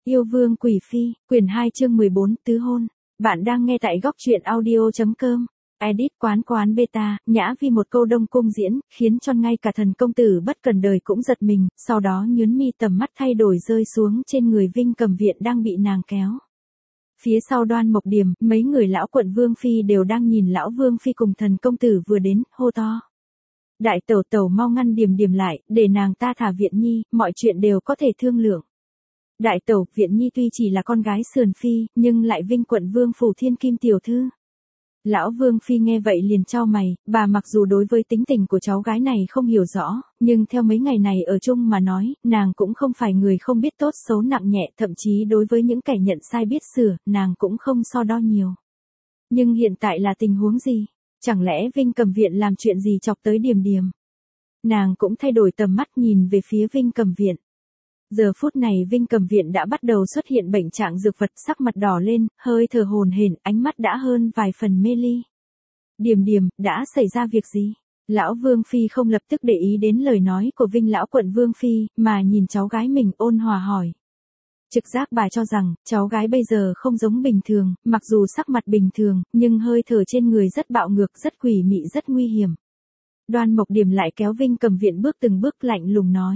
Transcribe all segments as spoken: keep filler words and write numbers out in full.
Yêu vương quỷ phi, quyển hai chương mười bốn, tứ hôn. Bạn đang nghe tại góc truyện audio.com. Edit quán quán beta, nhã vì một câu đông cung diễn, khiến cho ngay cả thần công tử bất cần đời cũng giật mình, sau đó nhướng mi tầm mắt thay đổi rơi xuống trên người Vinh Cầm Viện đang bị nàng kéo. Phía sau Đoan Mộc Điềm, mấy người lão quận Vương Phi đều đang nhìn lão Vương Phi cùng thần công tử vừa đến, hô to. Đại tẩu tẩu mau ngăn Điềm Điềm lại, để nàng ta thả Viện Nhi, mọi chuyện đều có thể thương lượng. Đại tẩu, Viện Nhi tuy chỉ là con gái sườn phi, nhưng lại Vinh quận Vương phủ thiên kim tiểu thư. Lão Vương Phi nghe vậy liền chau mày, bà mặc dù đối với tính tình của cháu gái này không hiểu rõ, nhưng theo mấy ngày này ở chung mà nói, nàng cũng không phải người không biết tốt xấu nặng nhẹ, thậm chí đối với những kẻ nhận sai biết sửa, nàng cũng không so đo nhiều. Nhưng hiện tại là tình huống gì? Chẳng lẽ Vinh Cầm Viện làm chuyện gì chọc tới Điềm Điềm? Nàng cũng thay đổi tầm mắt nhìn về phía Vinh Cầm Viện. Giờ phút này Vinh Cầm Viện đã bắt đầu xuất hiện bệnh trạng dược vật, sắc mặt đỏ lên, hơi thở hổn hển, ánh mắt đã hơn vài phần mê ly. Điềm Điềm, đã xảy ra việc gì? Lão Vương Phi không lập tức để ý đến lời nói của Vinh lão quận Vương Phi, mà nhìn cháu gái mình ôn hòa hỏi. Trực giác bà cho rằng, cháu gái bây giờ không giống bình thường, mặc dù sắc mặt bình thường, nhưng hơi thở trên người rất bạo ngược, rất quỷ mị, rất nguy hiểm. Đoan Mộc Điềm lại kéo Vinh Cầm Viện bước từng bước lạnh lùng nói.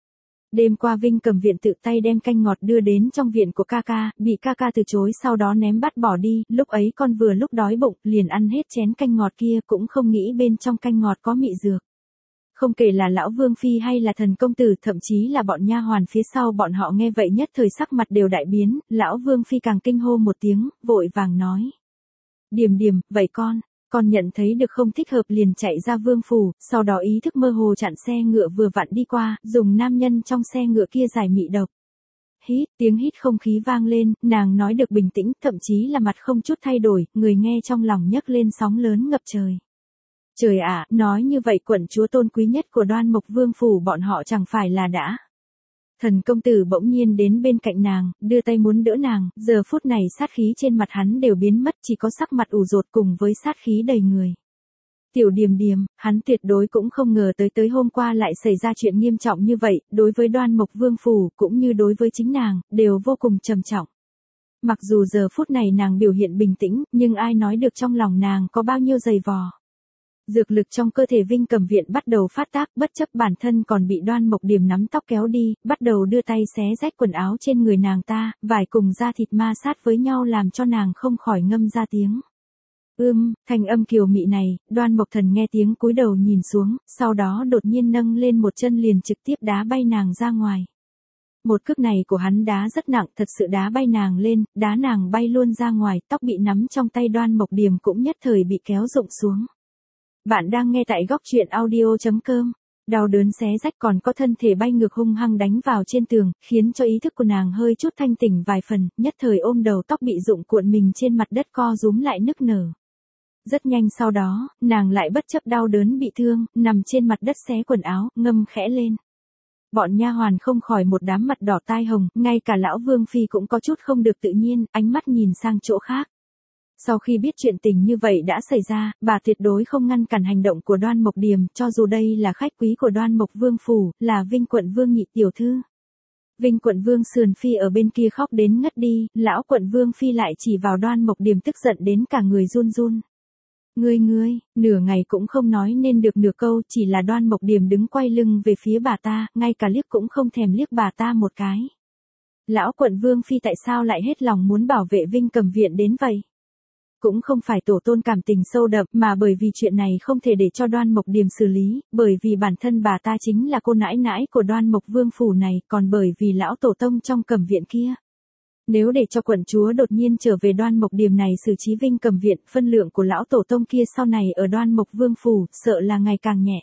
Đêm qua Vinh Cầm Viện tự tay đem canh ngọt đưa đến trong viện của ca ca, bị ca ca từ chối sau đó ném bắt bỏ đi, lúc ấy con vừa lúc đói bụng, liền ăn hết chén canh ngọt kia, cũng không nghĩ bên trong canh ngọt có mị dược. Không kể là lão Vương Phi hay là thần công tử, thậm chí là bọn nha hoàn phía sau bọn họ nghe vậy nhất thời sắc mặt đều đại biến, lão Vương Phi càng kinh hô một tiếng, vội vàng nói. Điềm Điềm, vậy con, con nhận thấy được không thích hợp liền chạy ra vương phủ, sau đó ý thức mơ hồ chặn xe ngựa vừa vặn đi qua, dùng nam nhân trong xe ngựa kia giải mị độc. Hít, tiếng hít không khí vang lên, nàng nói được bình tĩnh, thậm chí là mặt không chút thay đổi, người nghe trong lòng nhấc lên sóng lớn ngập trời. Trời ạ, nói như vậy quận chúa tôn quý nhất của Đoan Mộc Vương phủ bọn họ chẳng phải là đã. Thần công tử bỗng nhiên đến bên cạnh nàng, đưa tay muốn đỡ nàng, giờ phút này sát khí trên mặt hắn đều biến mất, chỉ có sắc mặt ủ rột cùng với sát khí đầy người. Tiểu Điềm Điềm, hắn tuyệt đối cũng không ngờ tới tới hôm qua lại xảy ra chuyện nghiêm trọng như vậy, đối với Đoan Mộc Vương phủ, cũng như đối với chính nàng, đều vô cùng trầm trọng. Mặc dù giờ phút này nàng biểu hiện bình tĩnh, nhưng ai nói được trong lòng nàng có bao nhiêu dày vò. Dược lực trong cơ thể Vinh Cầm Viện bắt đầu phát tác, bất chấp bản thân còn bị Đoan Mộc Điềm nắm tóc kéo đi, bắt đầu đưa tay xé rách quần áo trên người nàng ta, vải cùng da thịt ma sát với nhau làm cho nàng không khỏi ngâm ra tiếng. Ưm, thanh âm kiều mị này, Đoan Mộc Thần nghe tiếng cúi đầu nhìn xuống, sau đó đột nhiên nâng lên một chân liền trực tiếp đá bay nàng ra ngoài. Một cước này của hắn đá rất nặng, thật sự đá bay nàng lên, đá nàng bay luôn ra ngoài, tóc bị nắm trong tay Đoan Mộc Điềm cũng nhất thời bị kéo rụng xuống. Bạn đang nghe tại góc truyện audio.com. Đau đớn xé rách còn có thân thể bay ngược hung hăng đánh vào trên tường, khiến cho ý thức của nàng hơi chút thanh tỉnh vài phần, nhất thời ôm đầu tóc bị rụng cuộn mình trên mặt đất co rúm lại nức nở. Rất nhanh sau đó, nàng lại bất chấp đau đớn bị thương, nằm trên mặt đất xé quần áo, ngâm khẽ lên. Bọn nha hoàn không khỏi một đám mặt đỏ tai hồng, ngay cả lão Vương Phi cũng có chút không được tự nhiên, ánh mắt nhìn sang chỗ khác. Sau khi biết chuyện tình như vậy đã xảy ra, bà tuyệt đối không ngăn cản hành động của Đoan Mộc Điềm, cho dù đây là khách quý của Đoan Mộc Vương phủ, là Vinh quận Vương nhị tiểu thư. Vinh quận Vương sườn phi ở bên kia khóc đến ngất đi, lão quận Vương Phi lại chỉ vào Đoan Mộc Điềm tức giận đến cả người run run. Ngươi ngươi, nửa ngày cũng không nói nên được nửa câu, chỉ là Đoan Mộc Điềm đứng quay lưng về phía bà ta, ngay cả liếc cũng không thèm liếc bà ta một cái. Lão quận Vương Phi tại sao lại hết lòng muốn bảo vệ Vinh Cầm Viện đến vậy? Cũng không phải tổ tôn cảm tình sâu đậm, mà bởi vì chuyện này không thể để cho Đoan Mộc Điềm xử lý, bởi vì bản thân bà ta chính là cô nãi nãi của Đoan Mộc Vương phủ này, còn bởi vì lão tổ tông trong Cầm Viện kia. Nếu để cho quận chúa đột nhiên trở về Đoan Mộc Điềm này xử trí Vinh Cầm Viện, phân lượng của lão tổ tông kia sau này ở Đoan Mộc Vương phủ, sợ là ngày càng nhẹ.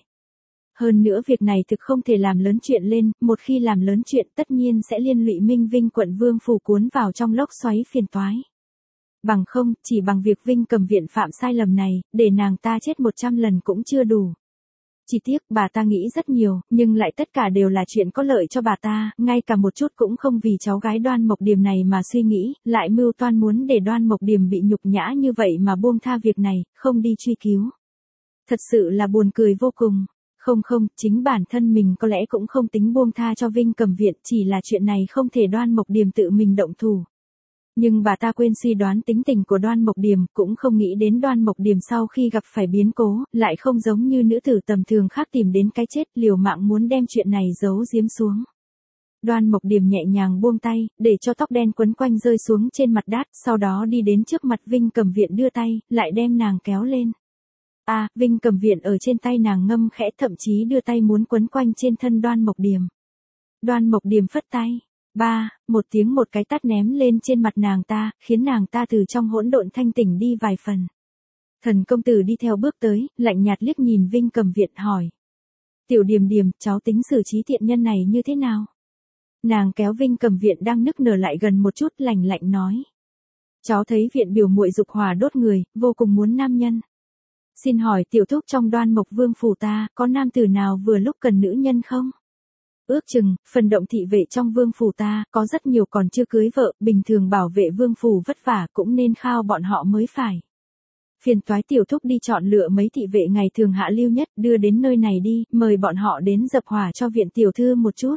Hơn nữa việc này thực không thể làm lớn chuyện lên, một khi làm lớn chuyện tất nhiên sẽ liên lụy Minh Vinh quận Vương phủ cuốn vào trong lốc xoáy phiền toái. Bằng không, chỉ bằng việc Vinh Cầm Viện phạm sai lầm này, để nàng ta chết một trăm lần cũng chưa đủ. Chỉ tiếc, bà ta nghĩ rất nhiều, nhưng lại tất cả đều là chuyện có lợi cho bà ta, ngay cả một chút cũng không vì cháu gái Đoan Mộc Điềm này mà suy nghĩ, lại mưu toan muốn để Đoan Mộc Điềm bị nhục nhã như vậy mà buông tha việc này, không đi truy cứu. Thật sự là buồn cười vô cùng. Không không, chính bản thân mình có lẽ cũng không tính buông tha cho Vinh Cầm Viện, chỉ là chuyện này không thể Đoan Mộc Điềm tự mình động thủ. Nhưng bà ta quên suy đoán tính tình của Đoan Mộc Điềm, cũng không nghĩ đến Đoan Mộc Điềm sau khi gặp phải biến cố, lại không giống như nữ tử tầm thường khác tìm đến cái chết, liều mạng muốn đem chuyện này giấu giếm xuống. Đoan Mộc Điềm nhẹ nhàng buông tay, để cho tóc đen quấn quanh rơi xuống trên mặt đát, sau đó đi đến trước mặt Vinh Cầm Viện đưa tay, lại đem nàng kéo lên. À, Vinh Cầm Viện ở trên tay nàng ngâm khẽ, thậm chí đưa tay muốn quấn quanh trên thân Đoan Mộc Điềm. Đoan Mộc Điềm phất tay. Ba, một tiếng một cái tát ném lên trên mặt nàng ta, khiến nàng ta từ trong hỗn độn thanh tỉnh đi vài phần. Thần công tử đi theo bước tới, lạnh nhạt liếc nhìn Vinh Cầm Viện hỏi. Tiểu Điềm Điềm, cháu tính xử trí tiện nhân này như thế nào? Nàng kéo Vinh Cầm Viện đang nức nở lại gần một chút, lạnh lạnh nói. Cháu thấy Viện biểu muội dục hỏa đốt người, vô cùng muốn nam nhân. Xin hỏi tiểu thúc trong Đoan Mộc Vương phủ ta, có nam tử nào vừa lúc cần nữ nhân không? Ước chừng, phần động thị vệ trong vương phủ ta, có rất nhiều còn chưa cưới vợ, bình thường bảo vệ vương phủ vất vả cũng nên khao bọn họ mới phải. Phiền toái tiểu thúc đi chọn lựa mấy thị vệ ngày thường hạ lưu nhất, đưa đến nơi này đi, mời bọn họ đến dập hỏa cho viện tiểu thư một chút.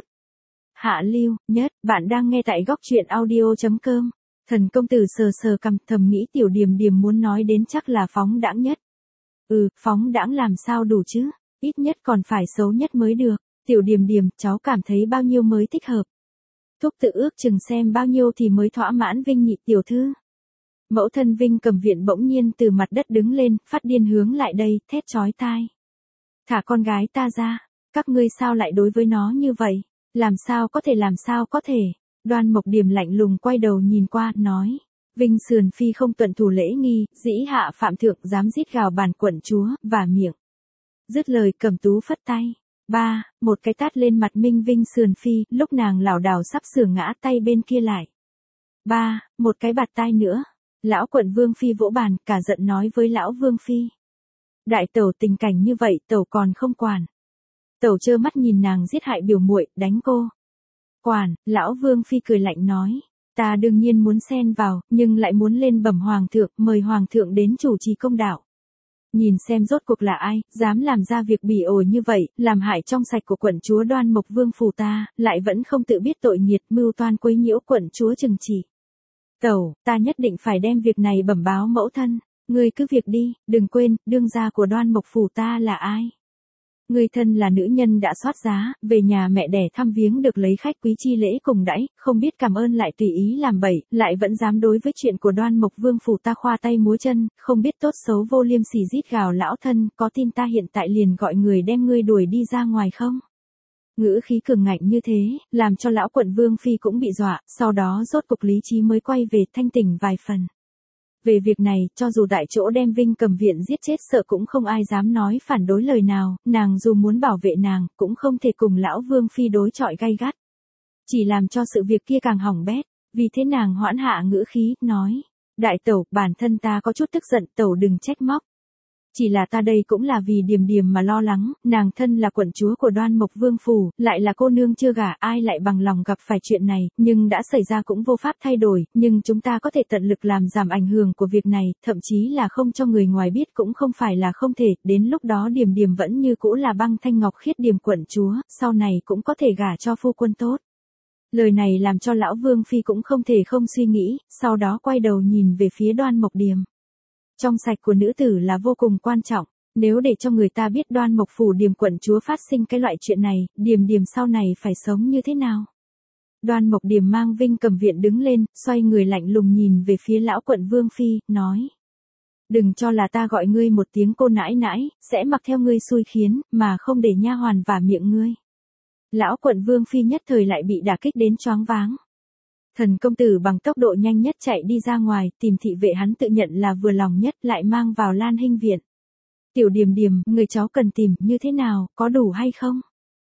Hạ lưu, nhất, bạn đang nghe tại góc truyện audio.com. Thần công tử sờ sờ cằm, thầm nghĩ Tiểu Điềm Điềm muốn nói đến chắc là phóng đãng nhất. Ừ, phóng đãng làm sao đủ chứ, ít nhất còn phải xấu nhất mới được. Tiểu Điềm Điềm, cháu cảm thấy bao nhiêu mới thích hợp? Thúc tự ước chừng xem bao nhiêu thì mới thỏa mãn Vinh nhị tiểu thư. Mẫu thân Vinh Cầm Viện bỗng nhiên từ mặt đất đứng lên, phát điên hướng lại đây, thét chói tai. Thả con gái ta ra, các ngươi sao lại đối với nó như vậy? Làm sao có thể làm sao có thể? Đoan Mộc Điềm lạnh lùng quay đầu nhìn qua, nói. Vinh Sườn Phi không tuân thủ lễ nghi, dĩ hạ phạm thượng dám rít gào bản quận chúa, và miệng. Dứt lời Cầm Tú phất tay. Ba, một cái tát lên mặt Minh Vinh Sườn Phi, lúc nàng lảo đảo sắp sửa ngã tay bên kia lại. Ba, một cái bạt tai nữa. Lão quận Vương Phi vỗ bàn, cả giận nói với lão Vương Phi. Đại tẩu tình cảnh như vậy, tẩu còn không quản. Tẩu trơ mắt nhìn nàng giết hại biểu muội, đánh cô. Quản, lão Vương Phi cười lạnh nói. Ta đương nhiên muốn xen vào, nhưng lại muốn lên bẩm hoàng thượng, mời hoàng thượng đến chủ trì công đạo. Nhìn xem rốt cuộc là ai, dám làm ra việc bỉ ổi như vậy, làm hại trong sạch của quận chúa Đoan Mộc Vương phủ ta, lại vẫn không tự biết tội nghiệt, mưu toan quấy nhiễu quận chúa trừng trị. Tẩu, ta nhất định phải đem việc này bẩm báo mẫu thân, ngươi cứ việc đi, đừng quên, đương gia của Đoan Mộc phủ ta là ai. Ngươi thân là nữ nhân đã soát giá, về nhà mẹ đẻ thăm viếng được lấy khách quý chi lễ cùng đãi, không biết cảm ơn lại tùy ý làm bậy, lại vẫn dám đối với chuyện của Đoan Mộc Vương phủ ta khoa tay múa chân, không biết tốt xấu vô liêm sỉ rít gào lão thân, có tin ta hiện tại liền gọi người đem ngươi đuổi đi ra ngoài không? Ngữ khí cường ngạnh như thế, làm cho lão quận Vương Phi cũng bị dọa, sau đó rốt cục lý trí mới quay về thanh tỉnh vài phần. Về việc này, cho dù tại chỗ đem Vinh Cầm Viện giết chết sợ cũng không ai dám nói phản đối lời nào, nàng dù muốn bảo vệ nàng, cũng không thể cùng lão Vương Phi đối chọi gay gắt. Chỉ làm cho sự việc kia càng hỏng bét, vì thế nàng hoãn hạ ngữ khí, nói. Đại tẩu, bản thân ta có chút tức giận, tẩu đừng trách móc. Chỉ là ta đây cũng là vì Điềm Điềm mà lo lắng, nàng thân là quận chúa của Đoan Mộc Vương phủ, lại là cô nương chưa gả, ai lại bằng lòng gặp phải chuyện này, nhưng đã xảy ra cũng vô pháp thay đổi, nhưng chúng ta có thể tận lực làm giảm ảnh hưởng của việc này, thậm chí là không cho người ngoài biết cũng không phải là không thể, đến lúc đó Điềm Điềm vẫn như cũ là băng thanh ngọc khiết Điềm quận chúa, sau này cũng có thể gả cho phu quân tốt. Lời này làm cho lão Vương Phi cũng không thể không suy nghĩ, sau đó quay đầu nhìn về phía Đoan Mộc Điềm. Trong sạch của nữ tử là vô cùng quan trọng, nếu để cho người ta biết Đoan Mộc phủ Điềm quận chúa phát sinh cái loại chuyện này, Điềm Điềm sau này phải sống như thế nào? Đoan Mộc Điềm mang Vinh Cầm Viện đứng lên, xoay người lạnh lùng nhìn về phía lão quận Vương Phi, nói. Đừng cho là ta gọi ngươi một tiếng cô nãi nãi, sẽ mặc theo ngươi xui khiến, mà không để nha hoàn vả miệng ngươi. Lão quận Vương Phi nhất thời lại bị đả kích đến choáng váng. Thần công tử bằng tốc độ nhanh nhất chạy đi ra ngoài, tìm thị vệ hắn tự nhận là vừa lòng nhất, lại mang vào Lan Hinh viện. Tiểu Điềm Điềm, người cháu cần tìm như thế nào, có đủ hay không?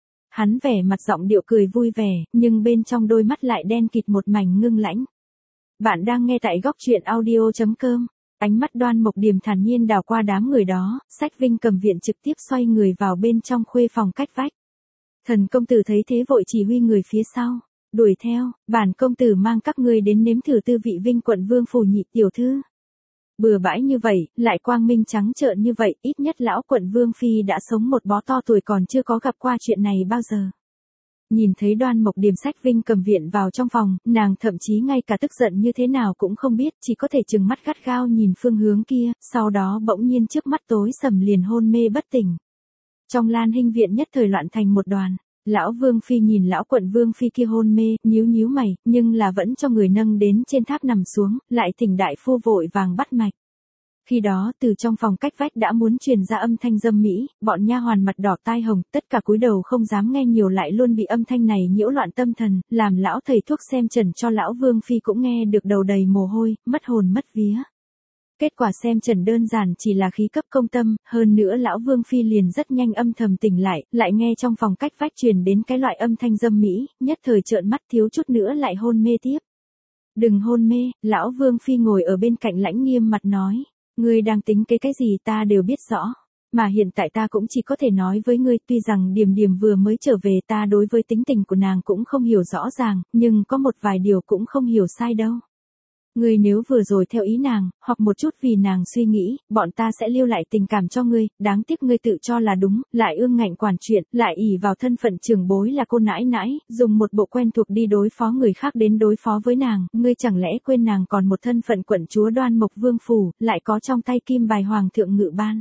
Hắn vẻ mặt giọng điệu cười vui vẻ, nhưng bên trong đôi mắt lại đen kịt một mảnh ngưng lãnh. Bạn đang nghe tại góc truyện audio.com. Ánh mắt Đoan Mộc Điềm thản nhiên đảo qua đám người đó, xách Vinh Cầm Viện trực tiếp xoay người vào bên trong khuê phòng cách vách. Thần công tử thấy thế vội chỉ huy người phía sau. Đuổi theo, bản công tử mang các ngươi đến nếm thử tư vị Vinh quận Vương phủ nhị tiểu thư. Bừa bãi như vậy, lại quang minh trắng trợn như vậy, ít nhất lão quận Vương Phi đã sống một bó to tuổi còn chưa có gặp qua chuyện này bao giờ. Nhìn thấy Đoan Mộc Điềm xách Vinh Cầm Viện vào trong phòng, nàng thậm chí ngay cả tức giận như thế nào cũng không biết, chỉ có thể trừng mắt gắt gao nhìn phương hướng kia, sau đó bỗng nhiên trước mắt tối sầm liền hôn mê bất tỉnh. Trong Lan Hinh viện nhất thời loạn thành một đoàn. Lão Vương Phi nhìn lão quận Vương Phi kia hôn mê, nhíu nhíu mày, nhưng là vẫn cho người nâng đến trên tháp nằm xuống, lại thỉnh đại phu vội vàng bắt mạch. Khi đó từ trong phòng cách vách đã muốn truyền ra âm thanh dâm mỹ, bọn nha hoàn mặt đỏ tai hồng, tất cả cúi đầu không dám nghe nhiều lại luôn bị âm thanh này nhiễu loạn tâm thần, làm lão thầy thuốc xem trần cho lão Vương Phi cũng nghe được đầu đầy mồ hôi, mất hồn mất vía. Kết quả xem trần đơn giản chỉ là khí cấp công tâm, hơn nữa lão Vương Phi liền rất nhanh âm thầm tỉnh lại, lại nghe trong phòng cách vách truyền đến cái loại âm thanh dâm mỹ, nhất thời trợn mắt thiếu chút nữa lại hôn mê tiếp. Đừng hôn mê, lão Vương Phi ngồi ở bên cạnh lãnh nghiêm mặt nói. Ngươi đang tính cái cái gì ta đều biết rõ, mà hiện tại ta cũng chỉ có thể nói với ngươi, tuy rằng Điềm Điềm vừa mới trở về ta đối với tính tình của nàng cũng không hiểu rõ ràng, nhưng có một vài điều cũng không hiểu sai đâu. Ngươi nếu vừa rồi theo ý nàng, hoặc một chút vì nàng suy nghĩ, bọn ta sẽ lưu lại tình cảm cho ngươi, đáng tiếc ngươi tự cho là đúng, lại ương ngạnh quản chuyện, lại ỷ vào thân phận trưởng bối là cô nãi nãi, dùng một bộ quen thuộc đi đối phó người khác đến đối phó với nàng, ngươi chẳng lẽ quên nàng còn một thân phận quận chúa Đoan Mộc Vương Phủ, lại có trong tay kim bài hoàng thượng ngự ban.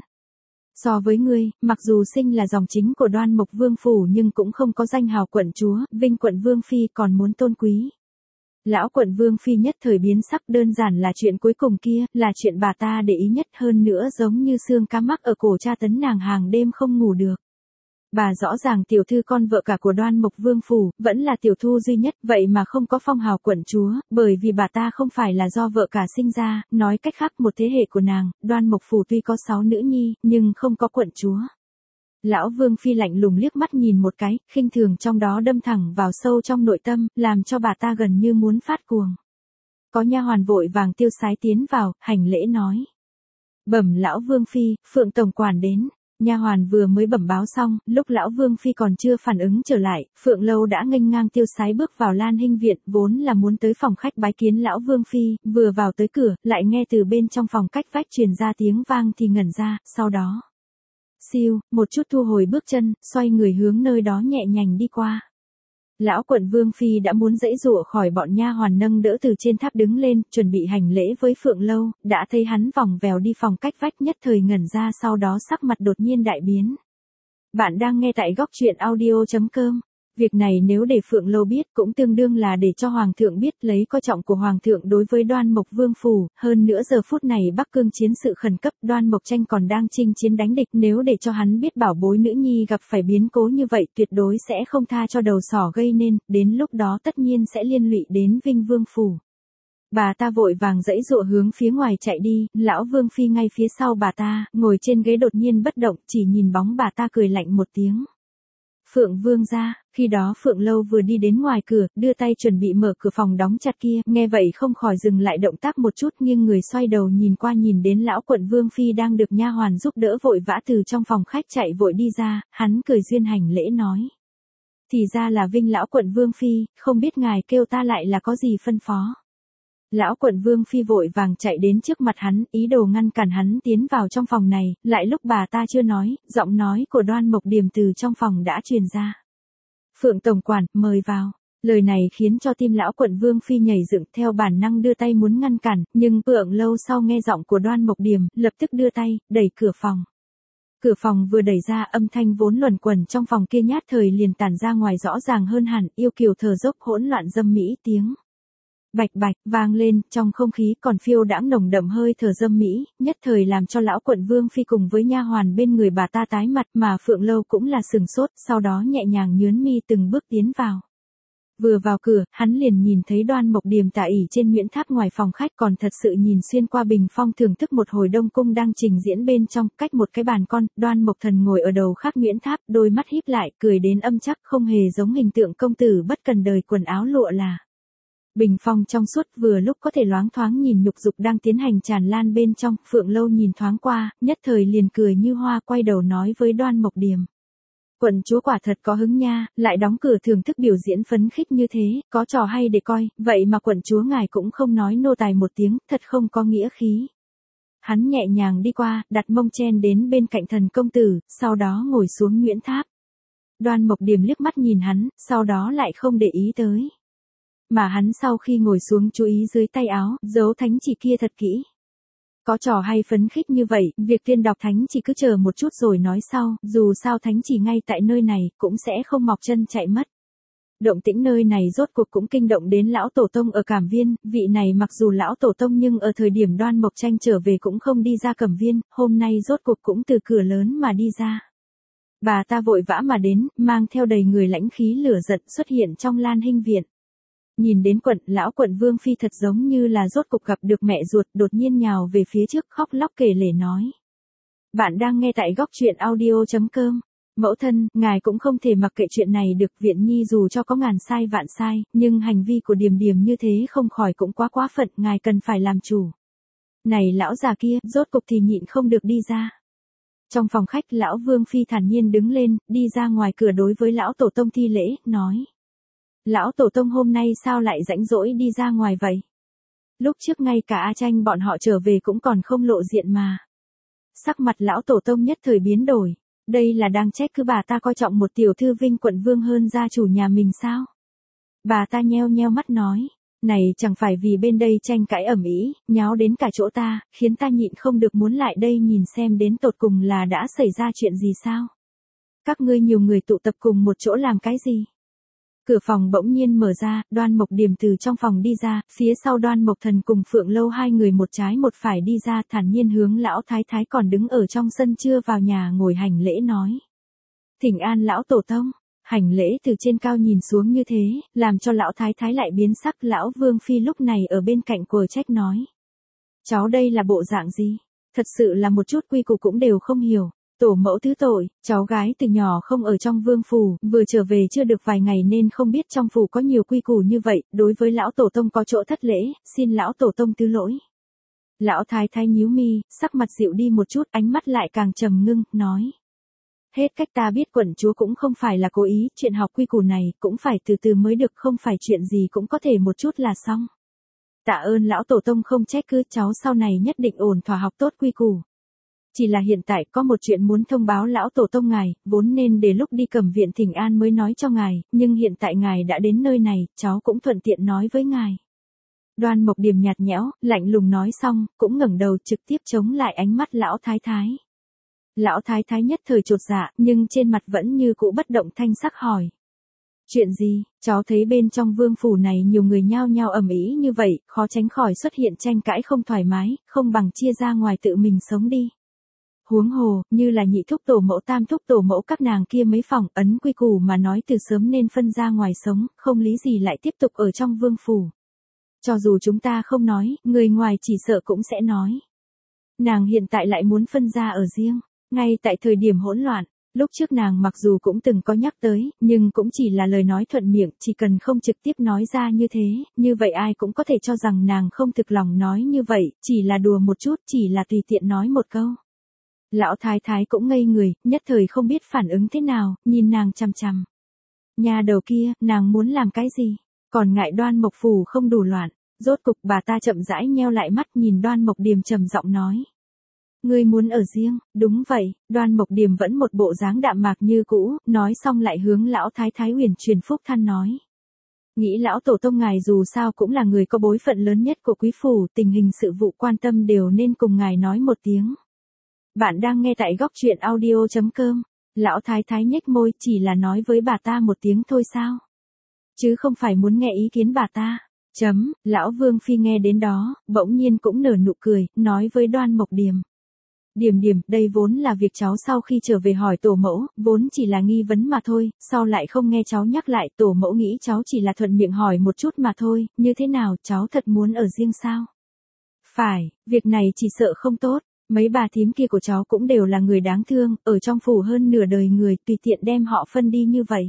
So với ngươi, mặc dù sinh là dòng chính của Đoan Mộc Vương Phủ nhưng cũng không có danh hào quận chúa, vinh quận Vương Phi còn muốn tôn quý. Lão quận Vương Phi nhất thời biến sắc, đơn giản là chuyện cuối cùng kia, là chuyện bà ta để ý nhất, hơn nữa giống như xương cá mắc ở cổ tra tấn nàng hàng đêm không ngủ được. Bà rõ ràng tiểu thư con vợ cả của Đoan Mộc Vương Phủ, vẫn là tiểu thu duy nhất, vậy mà không có phong hào quận chúa, bởi vì bà ta không phải là do vợ cả sinh ra, nói cách khác một thế hệ của nàng, Đoan Mộc Phủ tuy có sáu nữ nhi, nhưng không có quận chúa. Lão Vương Phi lạnh lùng liếc mắt nhìn một cái, khinh thường trong đó đâm thẳng vào sâu trong nội tâm, làm cho bà ta gần như muốn phát cuồng. Có nha hoàn vội vàng tiêu sái tiến vào, hành lễ nói. Bẩm lão Vương Phi, Phượng tổng quản đến. Nha hoàn vừa mới bẩm báo xong, lúc lão Vương Phi còn chưa phản ứng trở lại, Phượng Lâu đã nghênh ngang tiêu sái bước vào Lan Hinh viện, vốn là muốn tới phòng khách bái kiến lão Vương Phi, vừa vào tới cửa, lại nghe từ bên trong phòng cách vách truyền ra tiếng vang thì ngẩn ra, sau đó. Siêu, một chút thu hồi bước chân, xoay người hướng nơi đó nhẹ nhàng đi qua. Lão quận Vương Phi đã muốn giãy giụa khỏi bọn nha hoàn nâng đỡ từ trên tháp đứng lên, chuẩn bị hành lễ với Phượng Lâu, đã thấy hắn vòng vèo đi phòng cách vách nhất thời ngẩn ra, sau đó sắc mặt đột nhiên đại biến. Bạn đang nghe tại góc truyện audio chấm com. Việc này nếu để Phượng Lâu biết cũng tương đương là để cho Hoàng thượng biết lấy coi trọng của Hoàng thượng đối với Đoan Mộc Vương Phủ, hơn nữa giờ phút này Bắc Cương chiến sự khẩn cấp, Đoan Mộc Tranh còn đang chinh chiến đánh địch, nếu để cho hắn biết bảo bối nữ nhi gặp phải biến cố như vậy tuyệt đối sẽ không tha cho đầu sỏ gây nên, đến lúc đó tất nhiên sẽ liên lụy đến Vinh Vương Phủ. Bà ta vội vàng giãy giụa hướng phía ngoài chạy đi, lão Vương Phi ngay phía sau bà ta, ngồi trên ghế đột nhiên bất động, chỉ nhìn bóng bà ta cười lạnh một tiếng. Phượng Vương ra, khi đó Phượng Lâu vừa đi đến ngoài cửa, đưa tay chuẩn bị mở cửa phòng đóng chặt kia, nghe vậy không khỏi dừng lại động tác một chút, nghiêng người xoay đầu nhìn qua nhìn đến lão quận Vương Phi đang được nha hoàn giúp đỡ vội vã từ trong phòng khách chạy vội đi ra, hắn cười duyên hành lễ nói. Thì ra là Vinh lão quận Vương Phi, không biết ngài kêu ta lại là có gì phân phó. Lão quận Vương Phi vội vàng chạy đến trước mặt hắn, ý đồ ngăn cản hắn tiến vào trong phòng này, lại lúc bà ta chưa nói, giọng nói của Đoan Mộc Điềm từ trong phòng đã truyền ra. Phượng tổng quản, mời vào. Lời này khiến cho tim lão quận Vương Phi nhảy dựng, theo bản năng đưa tay muốn ngăn cản, nhưng Phượng Lâu sau nghe giọng của Đoan Mộc Điềm, lập tức đưa tay, đẩy cửa phòng. Cửa phòng vừa đẩy ra, âm thanh vốn luẩn quẩn trong phòng kia nhát thời liền tản ra ngoài rõ ràng hơn hẳn, yêu kiều thở dốc hỗn loạn dâm mỹ tiếng. Bạch bạch, vang lên, trong không khí còn phiêu đãng nồng đậm hơi thở dâm mỹ, nhất thời làm cho lão quận Vương Phi cùng với nha hoàn bên người bà ta tái mặt, mà Phượng Lâu cũng là sừng sốt, sau đó nhẹ nhàng nhướn mi từng bước tiến vào. Vừa vào cửa, hắn liền nhìn thấy Đoan Mộc Điềm tả ỷ trên Nguyễn Tháp ngoài phòng khách, còn thật sự nhìn xuyên qua bình phong thưởng thức một hồi đông cung đang trình diễn bên trong, cách một cái bàn con, Đoan Mộc Thần ngồi ở đầu khác Nguyễn Tháp, đôi mắt híp lại, cười đến âm chắc, không hề giống hình tượng công tử bất cần đời quần áo lụa là. Bình phong trong suốt, vừa lúc có thể loáng thoáng nhìn nhục dục đang tiến hành tràn lan bên trong, Phượng Lâu nhìn thoáng qua, nhất thời liền cười như hoa, quay đầu nói với Đoan Mộc Điềm. Quận chúa quả thật có hứng nha, lại đóng cửa thưởng thức biểu diễn phấn khích như thế, có trò hay để coi, vậy mà quận chúa ngài cũng không nói nô tài một tiếng, thật không có nghĩa khí. Hắn nhẹ nhàng đi qua, đặt mông chen đến bên cạnh thần công tử, sau đó ngồi xuống Nguyễn Tháp. Đoan Mộc Điềm liếc mắt nhìn hắn, sau đó lại không để ý tới. Mà hắn sau khi ngồi xuống chú ý dưới tay áo, dấu thánh chỉ kia thật kỹ. Có trò hay phấn khích như vậy, việc tiên đọc thánh chỉ cứ chờ một chút rồi nói sau, dù sao thánh chỉ ngay tại nơi này, cũng sẽ không mọc chân chạy mất. Động tĩnh nơi này rốt cuộc cũng kinh động đến lão tổ tông ở Cẩm Viên, vị này mặc dù lão tổ tông nhưng ở thời điểm Đoan Mộc Tranh trở về cũng không đi ra Cẩm Viên, hôm nay rốt cuộc cũng từ cửa lớn mà đi ra. Bà ta vội vã mà đến, mang theo đầy người lãnh khí lửa giận xuất hiện trong Lan Hinh viện. Nhìn đến quận, lão quận Vương Phi thật giống như là rốt cục gặp được mẹ ruột, đột nhiên nhào về phía trước khóc lóc kể lể nói. Bạn đang nghe tại góc truyện audio.com. Mẫu thân, ngài cũng không thể mặc kệ chuyện này được, Viện Nhi dù cho có ngàn sai vạn sai, nhưng hành vi của Điềm Điềm như thế không khỏi cũng quá quá phận, ngài cần phải làm chủ. Này lão già kia, rốt cục thì nhịn không được đi ra. Trong phòng khách, lão Vương Phi thản nhiên đứng lên, đi ra ngoài cửa đối với lão tổ tông thi lễ, nói. Lão tổ tông hôm nay sao lại rãnh rỗi đi ra ngoài vậy? Lúc trước ngay cả A Tranh bọn họ trở về cũng còn không lộ diện mà. Sắc mặt lão tổ tông nhất thời biến đổi. Đây là đang trách cứ bà ta coi trọng một tiểu thư Vinh quận vương hơn gia chủ nhà mình sao? Bà ta nheo nheo mắt nói. Này chẳng phải vì bên đây tranh cãi ầm ĩ, nháo đến cả chỗ ta, khiến ta nhịn không được muốn lại đây nhìn xem đến tột cùng là đã xảy ra chuyện gì sao? Các ngươi nhiều người tụ tập cùng một chỗ làm cái gì? Cửa phòng bỗng nhiên mở ra, Đoan Mộc Điềm từ trong phòng đi ra, phía sau Đoan Mộc Thần cùng Phượng Lâu hai người một trái một phải đi ra, thản nhiên hướng lão thái thái còn đứng ở trong sân chưa vào nhà ngồi hành lễ nói. Thỉnh an lão tổ tông, hành lễ từ trên cao nhìn xuống như thế, làm cho lão thái thái lại biến sắc. Lão Vương Phi lúc này ở bên cạnh quờ trách nói. Cháu đây là bộ dạng gì? Thật sự là một chút quy củ cũng đều không hiểu. Tổ mẫu thứ tội, cháu gái từ nhỏ không ở trong vương phủ, vừa trở về chưa được vài ngày nên không biết trong phủ có nhiều quy củ như vậy, đối với lão tổ tông có chỗ thất lễ, xin lão tổ tông thứ lỗi. Lão thái thái nhíu mi, sắc mặt dịu đi một chút, ánh mắt lại càng trầm ngưng, nói. Hết cách ta biết quận chúa cũng không phải là cố ý, chuyện học quy củ này cũng phải từ từ mới được, không phải chuyện gì cũng có thể một chút là xong. Tạ ơn lão tổ tông không trách cứ, cháu sau này nhất định ổn thỏa học tốt quy củ. Chỉ là hiện tại có một chuyện muốn thông báo lão tổ tông ngài, vốn nên để lúc đi Cẩm Viện thỉnh an mới nói cho ngài, nhưng hiện tại ngài đã đến nơi này, cháu cũng thuận tiện nói với ngài. Đoan Mộc Điềm nhạt nhẽo, lạnh lùng nói xong, cũng ngẩng đầu trực tiếp chống lại ánh mắt lão thái thái. Lão thái thái nhất thời chột dạ, nhưng trên mặt vẫn như cũ bất động thanh sắc hỏi. Chuyện gì, cháu thấy bên trong vương phủ này nhiều người nhao nhao ầm ĩ như vậy, khó tránh khỏi xuất hiện tranh cãi không thoải mái, không bằng chia ra ngoài tự mình sống đi. Huống hồ, như là nhị thúc tổ mẫu tam thúc tổ mẫu các nàng kia mấy phòng ấn quy củ mà nói từ sớm nên phân ra ngoài sống, không lý gì lại tiếp tục ở trong vương phủ. Cho dù chúng ta không nói, người ngoài chỉ sợ cũng sẽ nói. Nàng hiện tại lại muốn phân ra ở riêng, ngay tại thời điểm hỗn loạn, lúc trước nàng mặc dù cũng từng có nhắc tới, nhưng cũng chỉ là lời nói thuận miệng, chỉ cần không trực tiếp nói ra như thế, như vậy ai cũng có thể cho rằng nàng không thực lòng nói như vậy, chỉ là đùa một chút, chỉ là tùy tiện nói một câu. Lão thái thái cũng ngây người, nhất thời không biết phản ứng thế nào, nhìn nàng chằm chằm. Nhà đầu kia, nàng muốn làm cái gì? Còn ngại Đoan Mộc phủ không đủ loạn, rốt cục bà ta chậm rãi nheo lại mắt nhìn Đoan Mộc Điềm trầm giọng nói. Ngươi muốn ở riêng, đúng vậy, Đoan Mộc Điềm vẫn một bộ dáng đạm mạc như cũ, nói xong lại hướng lão thái thái uyển chuyển phúc than nói. Nghĩ lão tổ tông ngài dù sao cũng là người có bối phận lớn nhất của quý phủ, tình hình sự vụ quan tâm đều nên cùng ngài nói một tiếng. Bạn đang nghe tại góc truyện audio.com, lão thái thái nhếch môi chỉ là nói với bà ta một tiếng thôi sao? Chứ không phải muốn nghe ý kiến bà ta. Chấm, lão Vương Phi nghe đến đó, bỗng nhiên cũng nở nụ cười, nói với Đoan Mộc Điềm. Điềm Điềm, đây vốn là việc cháu sau khi trở về hỏi tổ mẫu, vốn chỉ là nghi vấn mà thôi, sau lại không nghe cháu nhắc lại, tổ mẫu nghĩ cháu chỉ là thuận miệng hỏi một chút mà thôi, như thế nào, cháu thật muốn ở riêng sao? Phải, việc này chỉ sợ không tốt. Mấy bà thím kia của cháu cũng đều là người đáng thương, ở trong phủ hơn nửa đời người, tùy tiện đem họ phân đi như vậy.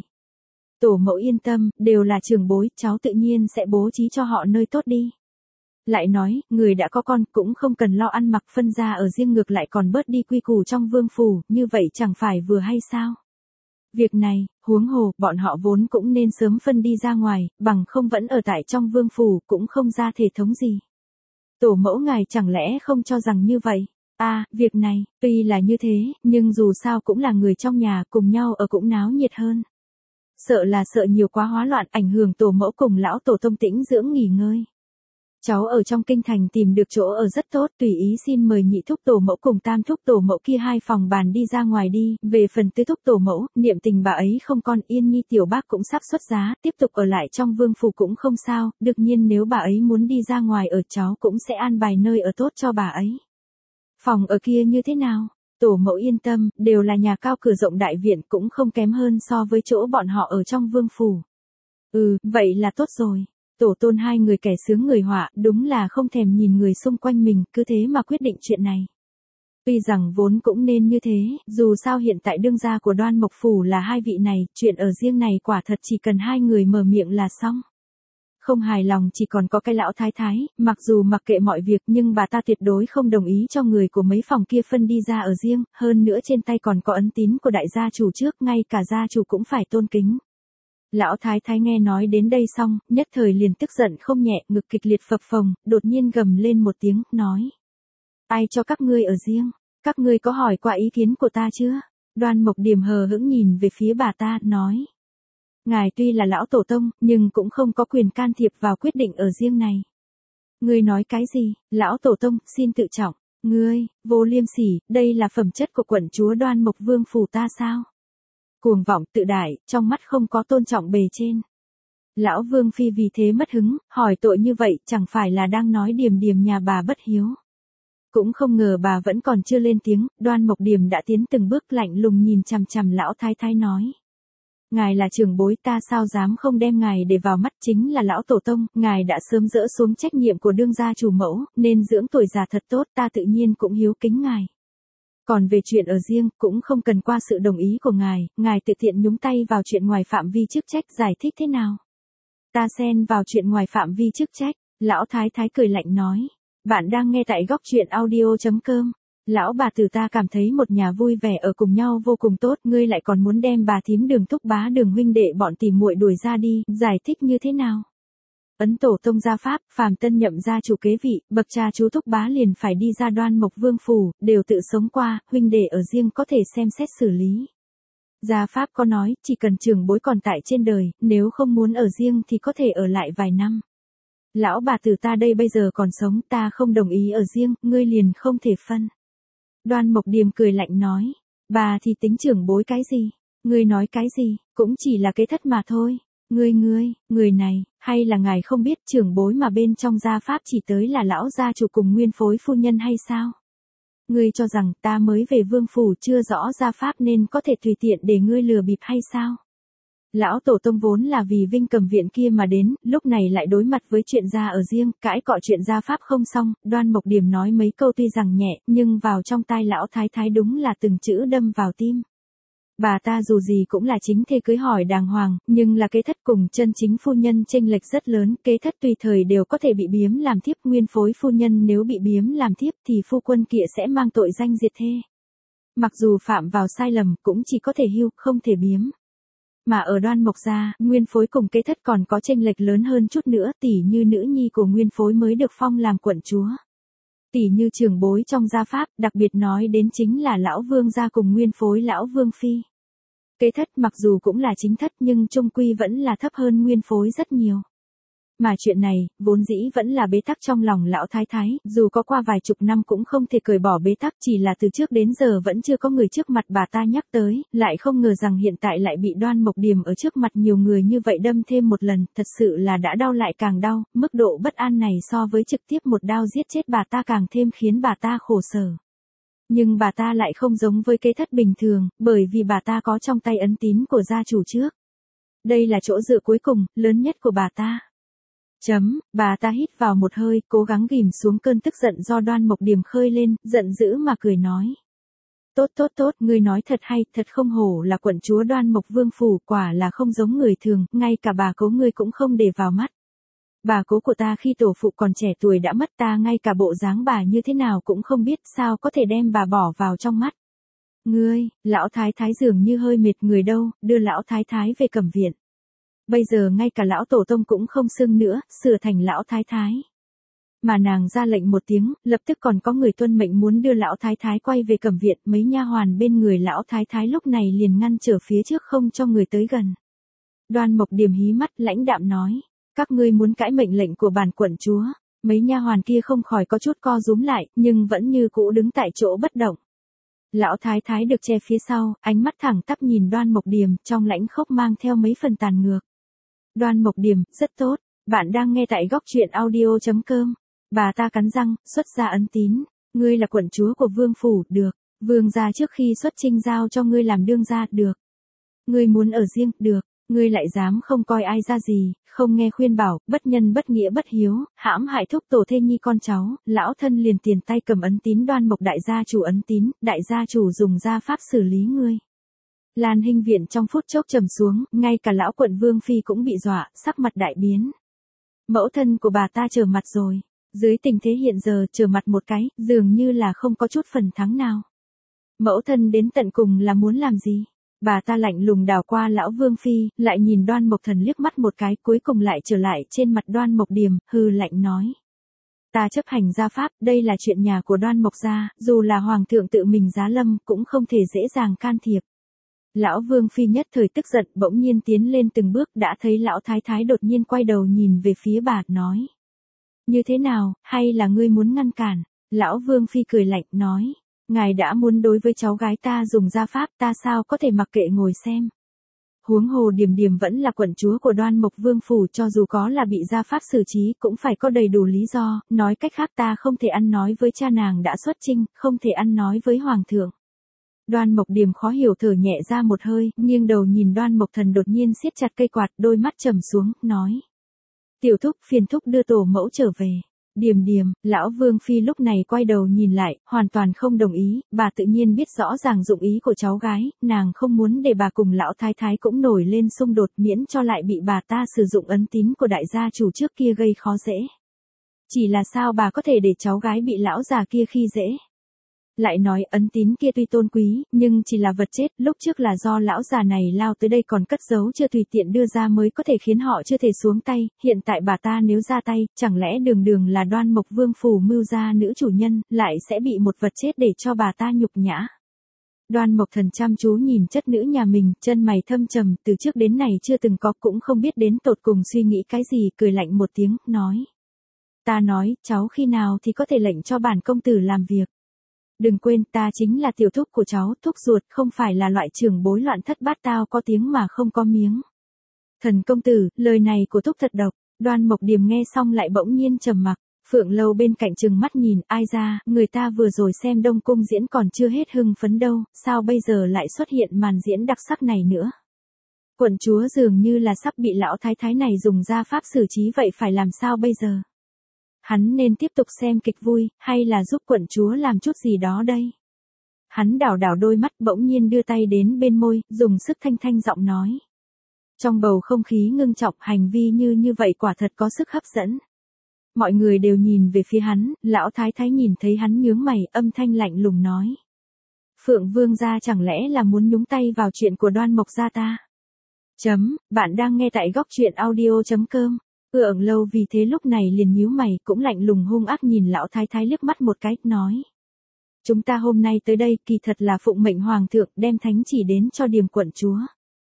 Tổ mẫu yên tâm, đều là trưởng bối, cháu tự nhiên sẽ bố trí cho họ nơi tốt đi. Lại nói, người đã có con cũng không cần lo ăn mặc phân ra ở riêng, ngược lại còn bớt đi quy củ trong vương phủ, như vậy chẳng phải vừa hay sao? Việc này, huống hồ, bọn họ vốn cũng nên sớm phân đi ra ngoài, bằng không vẫn ở tại trong vương phủ, cũng không ra thể thống gì. Tổ mẫu ngài chẳng lẽ không cho rằng như vậy? À, việc này, tuy là như thế, nhưng dù sao cũng là người trong nhà, cùng nhau ở cũng náo nhiệt hơn. Sợ là sợ nhiều quá hóa loạn, ảnh hưởng tổ mẫu cùng lão tổ tông tĩnh dưỡng nghỉ ngơi. Cháu ở trong kinh thành tìm được chỗ ở rất tốt, tùy ý xin mời nhị thúc tổ mẫu cùng tam thúc tổ mẫu kia hai phòng bàn đi ra ngoài đi, về phần tứ thúc tổ mẫu, niệm tình bà ấy không con, Yên Nhi tiểu bác cũng sắp xuất giá, tiếp tục ở lại trong vương phủ cũng không sao, đương nhiên nếu bà ấy muốn đi ra ngoài ở cháu cũng sẽ an bài nơi ở tốt cho bà ấy. Phòng ở kia như thế nào? Tổ mẫu yên tâm, đều là nhà cao cửa rộng đại viện, cũng không kém hơn so với chỗ bọn họ ở trong vương phủ. Ừ, vậy là tốt rồi. Tổ tôn hai người kẻ sướng người họa, đúng là không thèm nhìn người xung quanh mình, cứ thế mà quyết định chuyện này. Tuy rằng vốn cũng nên như thế, dù sao hiện tại đương gia của Đoan Mộc Phủ là hai vị này, chuyện ở riêng này quả thật chỉ cần hai người mở miệng là xong. Không hài lòng chỉ còn có cái lão thái thái, mặc dù mặc kệ mọi việc nhưng bà ta tuyệt đối không đồng ý cho người của mấy phòng kia phân đi ra ở riêng, hơn nữa trên tay còn có ấn tín của đại gia chủ trước, ngay cả gia chủ cũng phải tôn kính. Lão thái thái nghe nói đến đây xong, nhất thời liền tức giận không nhẹ, ngực kịch liệt phập phồng, đột nhiên gầm lên một tiếng, nói. Ai cho các ngươi ở riêng? Các ngươi có hỏi qua ý kiến của ta chưa? Đoan Mộc Điềm hờ hững nhìn về phía bà ta, nói. Ngài tuy là lão tổ tông, nhưng cũng không có quyền can thiệp vào quyết định ở riêng này. Ngươi nói cái gì? Lão tổ tông, xin tự trọng. Ngươi, vô liêm sỉ, đây là phẩm chất của quận chúa Đoan Mộc Vương phủ ta sao? Cuồng vọng tự đại, trong mắt không có tôn trọng bề trên. Lão Vương phi vì thế mất hứng, hỏi tội như vậy, chẳng phải là đang nói Điềm Điềm nhà bà bất hiếu. Cũng không ngờ bà vẫn còn chưa lên tiếng, Đoan Mộc Điềm đã tiến từng bước lạnh lùng nhìn chằm chằm lão thái thái nói. Ngài là trưởng bối, ta sao dám không đem ngài để vào mắt, chính là lão tổ tông, ngài đã sớm dỡ xuống trách nhiệm của đương gia chủ mẫu, nên dưỡng tuổi già thật tốt, ta tự nhiên cũng hiếu kính ngài. Còn về chuyện ở riêng, cũng không cần qua sự đồng ý của ngài, ngài tự tiện nhúng tay vào chuyện ngoài phạm vi chức trách, giải thích thế nào? Ta xen vào chuyện ngoài phạm vi chức trách, lão thái thái cười lạnh nói. Bạn đang nghe tại góc truyện audio chấm com. Lão bà tử ta cảm thấy một nhà vui vẻ ở cùng nhau vô cùng tốt, ngươi lại còn muốn đem bà thím Đường thúc bá Đường huynh đệ bọn tỉ muội đuổi ra đi, giải thích như thế nào? Ấn tổ tông gia pháp, phàm tân nhậm gia chủ kế vị, bậc cha chú thúc bá liền phải đi ra Đoan Mộc Vương phủ, đều tự sống qua, huynh đệ ở riêng có thể xem xét xử lý. Gia pháp có nói, chỉ cần trưởng bối còn tại trên đời, nếu không muốn ở riêng thì có thể ở lại vài năm. Lão bà tử ta đây bây giờ còn sống, ta không đồng ý ở riêng, ngươi liền không thể phân. Đoan Mộc Điềm cười lạnh nói, bà thì tính trưởng bối cái gì? Ngươi nói cái gì, cũng chỉ là kế thất mà thôi. Ngươi ngươi, người này, hay là ngài không biết trưởng bối mà bên trong gia pháp chỉ tới là lão gia chủ cùng nguyên phối phu nhân hay sao? Ngươi cho rằng ta mới về vương phủ chưa rõ gia pháp nên có thể tùy tiện để ngươi lừa bịp hay sao? Lão tổ tông vốn là vì Vinh Cầm viện kia mà đến, lúc này lại đối mặt với chuyện gia ở riêng, cãi cọ chuyện gia pháp không xong, Đoan Mộc Điềm nói mấy câu tuy rằng nhẹ, nhưng vào trong tai lão thái thái đúng là từng chữ đâm vào tim. Bà ta dù gì cũng là chính thê cưới hỏi đàng hoàng, nhưng là kế thất cùng chân chính phu nhân chênh lệch rất lớn, kế thất tùy thời đều có thể bị biếm làm thiếp, nguyên phối phu nhân nếu bị biếm làm thiếp thì phu quân kia sẽ mang tội danh diệt thê. Mặc dù phạm vào sai lầm cũng chỉ có thể hưu, không thể biếm. Mà ở Đoan Mộc gia, nguyên phối cùng kế thất còn có chênh lệch lớn hơn chút nữa, tỉ như nữ nhi của nguyên phối mới được phong làm quận chúa. Tỉ như trưởng bối trong gia pháp, đặc biệt nói đến chính là lão vương gia cùng nguyên phối lão vương phi. Kế thất mặc dù cũng là chính thất nhưng trung quy vẫn là thấp hơn nguyên phối rất nhiều. Mà chuyện này, vốn dĩ vẫn là bế tắc trong lòng lão thái thái, dù có qua vài chục năm cũng không thể cởi bỏ bế tắc, chỉ là từ trước đến giờ vẫn chưa có người trước mặt bà ta nhắc tới, lại không ngờ rằng hiện tại lại bị Đoan Mộc Điềm ở trước mặt nhiều người như vậy đâm thêm một lần, thật sự là đã đau lại càng đau, mức độ bất an này so với trực tiếp một đao giết chết bà ta càng thêm khiến bà ta khổ sở. Nhưng bà ta lại không giống với kế thất bình thường, bởi vì bà ta có trong tay ấn tín của gia chủ trước. Đây là chỗ dựa cuối cùng, lớn nhất của bà ta. Chấm, bà ta hít vào một hơi, cố gắng ghìm xuống cơn tức giận do Đoan Mộc Điềm khơi lên, giận dữ mà cười nói. Tốt tốt tốt, ngươi nói thật hay, thật không hổ là quận chúa Đoan Mộc Vương phủ, quả là không giống người thường, ngay cả bà cố ngươi cũng không để vào mắt. Bà cố của ta khi tổ phụ còn trẻ tuổi đã mất, ta ngay cả bộ dáng bà như thế nào cũng không biết, sao có thể đem bà bỏ vào trong mắt. Ngươi, lão thái thái dường như hơi mệt người đâu, đưa lão thái thái về Cẩm viện. Bây giờ ngay cả lão tổ tông cũng không xưng nữa, sửa thành lão thái thái. Mà nàng ra lệnh một tiếng, lập tức còn có người tuân mệnh muốn đưa lão thái thái quay về cẩm viện, mấy nha hoàn bên người lão thái thái lúc này liền ngăn trở phía trước không cho người tới gần. Đoan Mộc Điềm hí mắt lãnh đạm nói, các ngươi muốn cãi mệnh lệnh của bản quận chúa. Mấy nha hoàn kia không khỏi có chút co rúm lại, nhưng vẫn như cũ đứng tại chỗ bất động. Lão thái thái được che phía sau, ánh mắt thẳng tắp nhìn Đoan Mộc Điềm, trong lãnh khốc mang theo mấy phần tàn ngược. Đoan Mộc Điềm, rất tốt, bạn đang nghe tại góc truyện audio chấm com. Bà ta cắn răng, xuất ra ấn tín, ngươi là quận chúa của vương phủ, được. Vương gia trước khi xuất chinh giao cho ngươi làm đương gia, được. Ngươi muốn ở riêng, được. Ngươi lại dám không coi ai ra gì, không nghe khuyên bảo, bất nhân bất nghĩa bất hiếu, hãm hại thúc tổ thê nhi con cháu, lão thân liền tiền tay cầm ấn tín Đoan Mộc đại gia chủ ấn tín, đại gia chủ dùng gia pháp xử lý ngươi. Lan Hinh viện trong phút chốc trầm xuống, ngay cả lão quận vương phi cũng bị dọa, sắc mặt đại biến. Mẫu thân của bà ta trở mặt rồi, dưới tình thế hiện giờ trở mặt một cái, dường như là không có chút phần thắng nào. Mẫu thân đến tận cùng là muốn làm gì? Bà ta lạnh lùng đảo qua lão vương phi, lại nhìn Đoan Mộc Thần liếc mắt một cái, cuối cùng lại trở lại trên mặt Đoan Mộc Điềm, hừ lạnh nói. Ta chấp hành gia pháp, đây là chuyện nhà của Đoan Mộc gia, dù là hoàng thượng tự mình giá lâm, cũng không thể dễ dàng can thiệp. Lão vương phi nhất thời tức giận, bỗng nhiên tiến lên từng bước, đã thấy lão thái thái đột nhiên quay đầu nhìn về phía bà, nói. Như thế nào, hay là ngươi muốn ngăn cản? Lão vương phi cười lạnh, nói. Ngài đã muốn đối với cháu gái ta dùng gia pháp, ta sao có thể mặc kệ ngồi xem. Huống hồ Điềm Điềm vẫn là quận chúa của Đoan Mộc vương phủ, cho dù có là bị gia pháp xử trí cũng phải có đầy đủ lý do, nói cách khác ta không thể ăn nói với cha nàng đã xuất chinh, không thể ăn nói với hoàng thượng. Đoan Mộc Điềm khó hiểu thở nhẹ ra một hơi, nghiêng đầu nhìn Đoan Mộc Thần đột nhiên siết chặt cây quạt, đôi mắt trầm xuống, nói. Tiểu thúc, phiền thúc đưa tổ mẫu trở về. Điềm Điềm, lão vương phi lúc này quay đầu nhìn lại, hoàn toàn không đồng ý, bà tự nhiên biết rõ ràng dụng ý của cháu gái, nàng không muốn để bà cùng lão thái thái cũng nổi lên xung đột, miễn cho lại bị bà ta sử dụng ấn tín của đại gia chủ trước kia gây khó dễ. Chỉ là sao bà có thể để cháu gái bị lão già kia khi dễ? Lại nói ấn tín kia tuy tôn quý, nhưng chỉ là vật chết, lúc trước là do lão già này lao tới đây còn cất giấu chưa tùy tiện đưa ra mới có thể khiến họ chưa thể xuống tay, hiện tại bà ta nếu ra tay, chẳng lẽ đường đường là Đoan Mộc vương phủ mưu gia nữ chủ nhân, lại sẽ bị một vật chết để cho bà ta nhục nhã. Đoan Mộc Thần chăm chú nhìn chất nữ nhà mình, chân mày thâm trầm, từ trước đến này chưa từng có, cũng không biết đến tột cùng suy nghĩ cái gì, cười lạnh một tiếng, nói. Ta nói, cháu khi nào thì có thể lệnh cho bản công tử làm việc. Đừng quên ta chính là tiểu thúc của cháu, thúc ruột, không phải là loại trưởng bối loạn thất bát tao có tiếng mà không có miếng. Thần công tử, lời này của thúc thật độc. Đoan Mộc Điềm nghe xong lại bỗng nhiên trầm mặc. Phượng Lâu bên cạnh trừng mắt nhìn, ai ra, người ta vừa rồi xem Đông Cung diễn còn chưa hết hưng phấn đâu, sao bây giờ lại xuất hiện màn diễn đặc sắc này nữa. Quận chúa dường như là sắp bị lão thái thái này dùng gia pháp xử trí, vậy phải làm sao bây giờ? Hắn nên tiếp tục xem kịch vui, hay là giúp quận chúa làm chút gì đó đây? Hắn đảo đảo đôi mắt, bỗng nhiên đưa tay đến bên môi, dùng sức thanh thanh giọng nói. Trong bầu không khí ngưng trọng, hành vi như như vậy quả thật có sức hấp dẫn. Mọi người đều nhìn về phía hắn, lão thái thái nhìn thấy hắn nhướng mày, âm thanh lạnh lùng nói. Phượng vương gia chẳng lẽ là muốn nhúng tay vào chuyện của Đoan Mộc gia ta? Chấm, bạn đang nghe tại góc truyện audio chấm com. Phượng Lâu vì thế lúc này liền nhíu mày, cũng lạnh lùng hung ác nhìn lão thái thái liếc mắt một cái, nói. Chúng ta hôm nay tới đây kỳ thật là phụng mệnh hoàng thượng đem thánh chỉ đến cho Điềm quận chúa.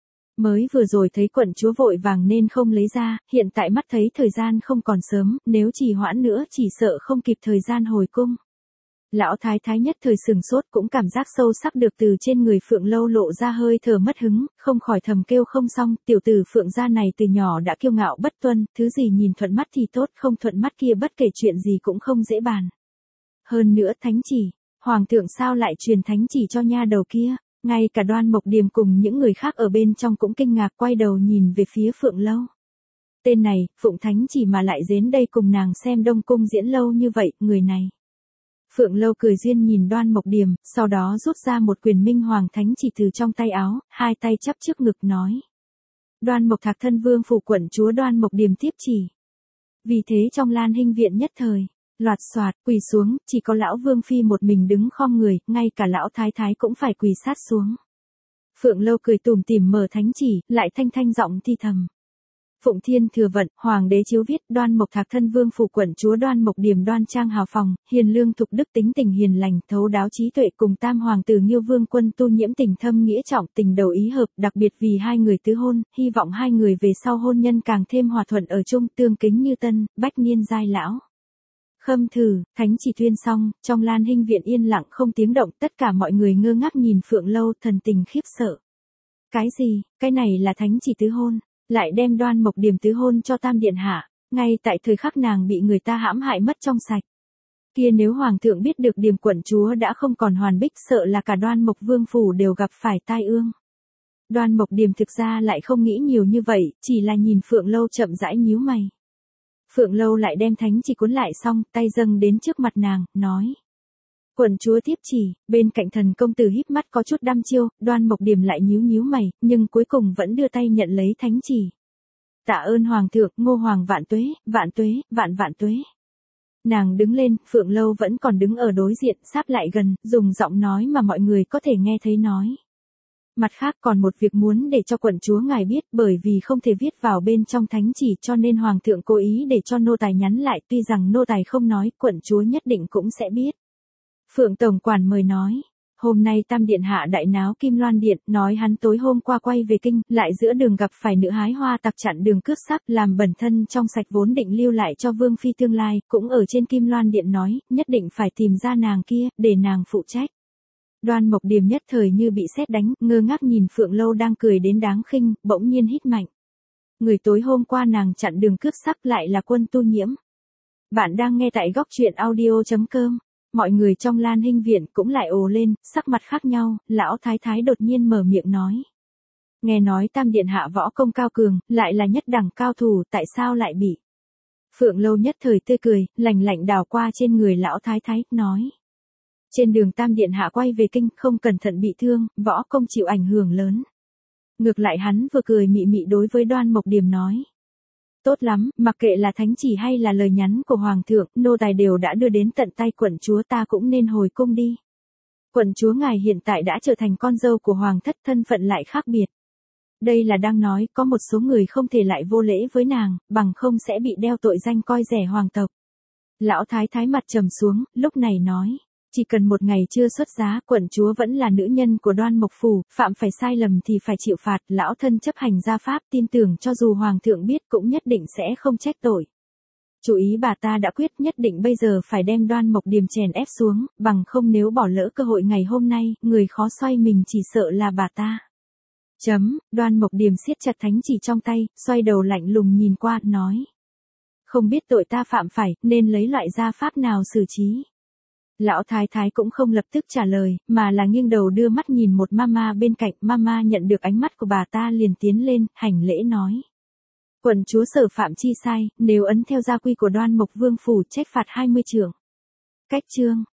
Mới vừa rồi thấy quận chúa vội vàng nên không lấy ra, hiện tại mắt thấy thời gian không còn sớm, nếu trì hoãn nữa chỉ sợ không kịp thời gian hồi cung. Lão thái thái nhất thời sừng sốt, cũng cảm giác sâu sắc được từ trên người Phượng Lâu lộ ra hơi thở mất hứng, không khỏi thầm kêu không xong, tiểu tử Phượng gia này từ nhỏ đã kiêu ngạo bất tuân, thứ gì nhìn thuận mắt thì tốt, không thuận mắt kia bất kể chuyện gì cũng không dễ bàn. Hơn nữa thánh chỉ, hoàng thượng sao lại truyền thánh chỉ cho nha đầu kia? Ngay cả Đoan Mộc Điềm cùng những người khác ở bên trong cũng kinh ngạc quay đầu nhìn về phía Phượng Lâu. Tên này, phụng thánh chỉ mà lại đến đây cùng nàng xem Đông Cung diễn lâu như vậy, người này. Phượng Lâu cười duyên nhìn Đoan Mộc Điềm, sau đó rút ra một quyền minh hoàng thánh chỉ từ trong tay áo, hai tay chắp trước ngực nói. Đoan Mộc Thạc thân vương phủ quận chúa Đoan Mộc Điềm tiếp chỉ. Vì thế trong Lan Hinh viện nhất thời, loạt soạt, quỳ xuống, chỉ có lão vương phi một mình đứng khom người, ngay cả lão thái thái cũng phải quỳ sát xuống. Phượng Lâu cười tủm tỉm mở thánh chỉ, lại thanh thanh giọng thi thầm. Phụng Thiên Thừa Vận, Hoàng đế chiếu viết, Đoan Mộc Thạc thân vương phủ quận chúa Đoan Mộc Điềm đoan trang hào phòng, hiền lương thục đức tính tình hiền lành, thấu đáo trí tuệ cùng tam hoàng tử Nghiêu Vương Quân Tu Nhiễm tình thâm nghĩa trọng, tình đầu ý hợp, đặc biệt vì hai người tứ hôn, hy vọng hai người về sau hôn nhân càng thêm hòa thuận ở chung, tương kính như tân, bách niên giai lão. Khâm thử, thánh chỉ tuyên xong, trong Lan Hinh viện yên lặng không tiếng động, tất cả mọi người ngơ ngác nhìn Phượng Lâu, thần tình khiếp sợ. Cái gì, cái này là thánh chỉ tứ hôn, lại đem Đoan Mộc Điềm tứ hôn cho Tam điện hạ, ngay tại thời khắc nàng bị người ta hãm hại mất trong sạch. Kia nếu hoàng thượng biết được Điềm quận chúa đã không còn hoàn bích, sợ là cả Đoan Mộc vương phủ đều gặp phải tai ương. Đoan Mộc Điềm thực ra lại không nghĩ nhiều như vậy, chỉ là nhìn Phượng Lâu chậm rãi nhíu mày. Phượng Lâu lại đem thánh chỉ cuốn lại xong, tay dâng đến trước mặt nàng, nói. Quận chúa tiếp chỉ, bên cạnh thần công tử híp mắt có chút đăm chiêu, Đoan Mộc Điềm lại nhíu nhíu mày, nhưng cuối cùng vẫn đưa tay nhận lấy thánh chỉ. Tạ ơn hoàng thượng, Ngô hoàng vạn tuế, vạn tuế, vạn vạn tuế. Nàng đứng lên, Phượng Lâu vẫn còn đứng ở đối diện, sáp lại gần, dùng giọng nói mà mọi người có thể nghe thấy nói. Mặt khác còn một việc muốn để cho quận chúa ngài biết, bởi vì không thể viết vào bên trong thánh chỉ cho nên hoàng thượng cố ý để cho nô tài nhắn lại, tuy rằng nô tài không nói, quận chúa nhất định cũng sẽ biết. Phượng tổng quản mời nói, hôm nay Tam điện hạ đại náo Kim Loan điện, nói hắn tối hôm qua quay về kinh, lại giữa đường gặp phải nữ hái hoa tặc chặn đường cướp sắp, làm bẩn thân trong sạch vốn định lưu lại cho vương phi tương lai, cũng ở trên Kim Loan điện nói, nhất định phải tìm ra nàng kia, để nàng phụ trách. Đoan Mộc Điềm nhất thời như bị sét đánh, ngơ ngác nhìn Phượng Lâu đang cười đến đáng khinh, bỗng nhiên hít mạnh. Người tối hôm qua nàng chặn đường cướp sắp lại là Quân Tu Nhiễm. Bạn đang nghe tại góc truyện audio chấm com. Mọi người trong Lan Hinh viện cũng lại ồ lên, sắc mặt khác nhau, lão thái thái đột nhiên mở miệng nói. Nghe nói Tam điện hạ võ công cao cường, lại là nhất đẳng cao thủ, tại sao lại bị? Phượng Lâu nhất thời tươi cười, lạnh lạnh đảo qua trên người lão thái thái, nói. Trên đường Tam điện hạ quay về kinh, không cẩn thận bị thương, võ công chịu ảnh hưởng lớn. Ngược lại hắn vừa cười mị mị đối với Đoan Mộc Điềm nói. Tốt lắm, mặc kệ là thánh chỉ hay là lời nhắn của hoàng thượng, nô tài đều đã đưa đến tận tay quận chúa, ta cũng nên hồi cung đi. Quận chúa ngài hiện tại đã trở thành con dâu của hoàng thất, thân phận lại khác biệt. Đây là đang nói, có một số người không thể lại vô lễ với nàng, bằng không sẽ bị đeo tội danh coi rẻ hoàng tộc. Lão thái thái mặt trầm xuống, lúc này nói. Chỉ cần một ngày chưa xuất giá, quận chúa vẫn là nữ nhân của Đoan Mộc phủ, phạm phải sai lầm thì phải chịu phạt, lão thân chấp hành gia pháp, tin tưởng cho dù hoàng thượng biết cũng nhất định sẽ không trách tội. Chủ ý bà ta đã quyết, nhất định bây giờ phải đem Đoan Mộc Điềm chèn ép xuống, bằng không nếu bỏ lỡ cơ hội ngày hôm nay, người khó xoay mình chỉ sợ là bà ta. Chấm, Đoan Mộc Điềm siết chặt thánh chỉ trong tay, xoay đầu lạnh lùng nhìn qua, nói. Không biết tội ta phạm phải, nên lấy loại gia pháp nào xử trí. Lão thái thái cũng không lập tức trả lời, mà là nghiêng đầu đưa mắt nhìn một mama bên cạnh, mama nhận được ánh mắt của bà ta liền tiến lên, hành lễ nói. Quận chúa sở phạm chi sai, nếu ấn theo gia quy của Đoan Mộc vương phủ trách phạt hai mươi trượng. Cách chương,